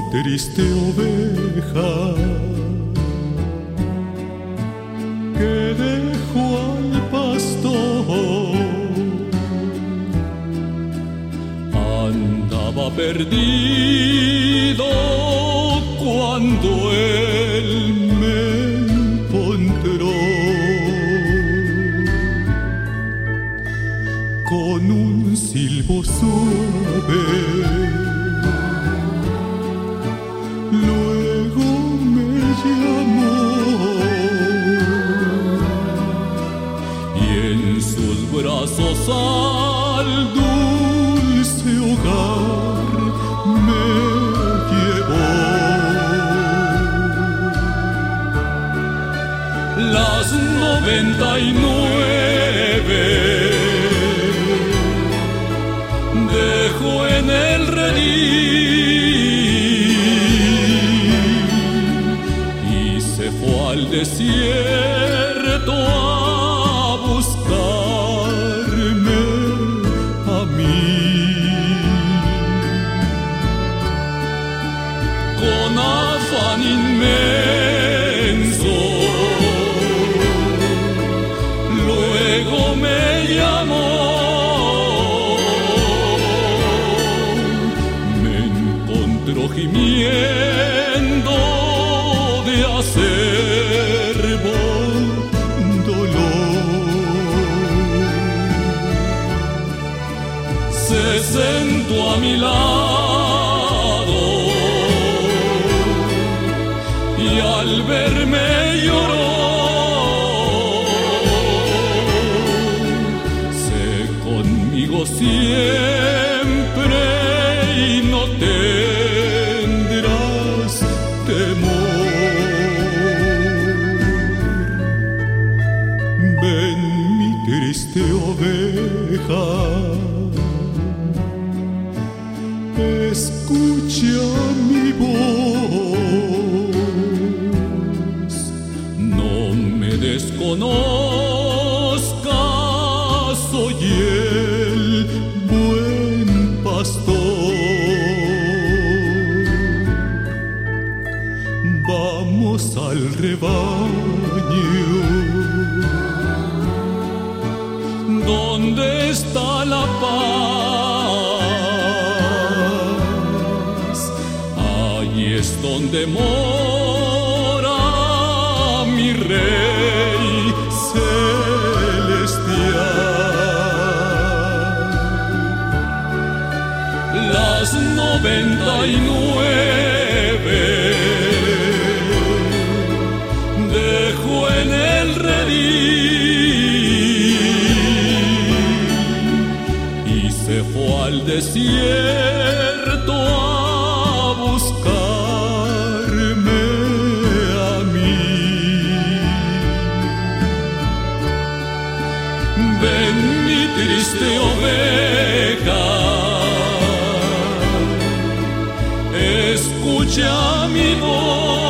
triste oveja que dejó al pastor. Andaba perdido cuando él me encontró. Con un silbo suave luego me llamó y en sus brazos al dulce hogar me llevó. Las 99 dejó en el redil y se fue al desierto a buscarme a mí. Con afán inmenso luego me llamó. Gimiendo de acerbo dolor, se sentó a mi lado y al verme lloró. Sé conmigo siempre y no tendrás temor. Ven, mi triste oveja, escucha mi voz. No me desconozcas, soy el buen pastor. Vamos al rebaño. ¿Dónde está la paz? Ahí es donde mora mi Rey celestial. Las 99 dejó en el redil y se fue al desierto a buscarme a mí. Ven, mi triste oveja, escucha mi voz.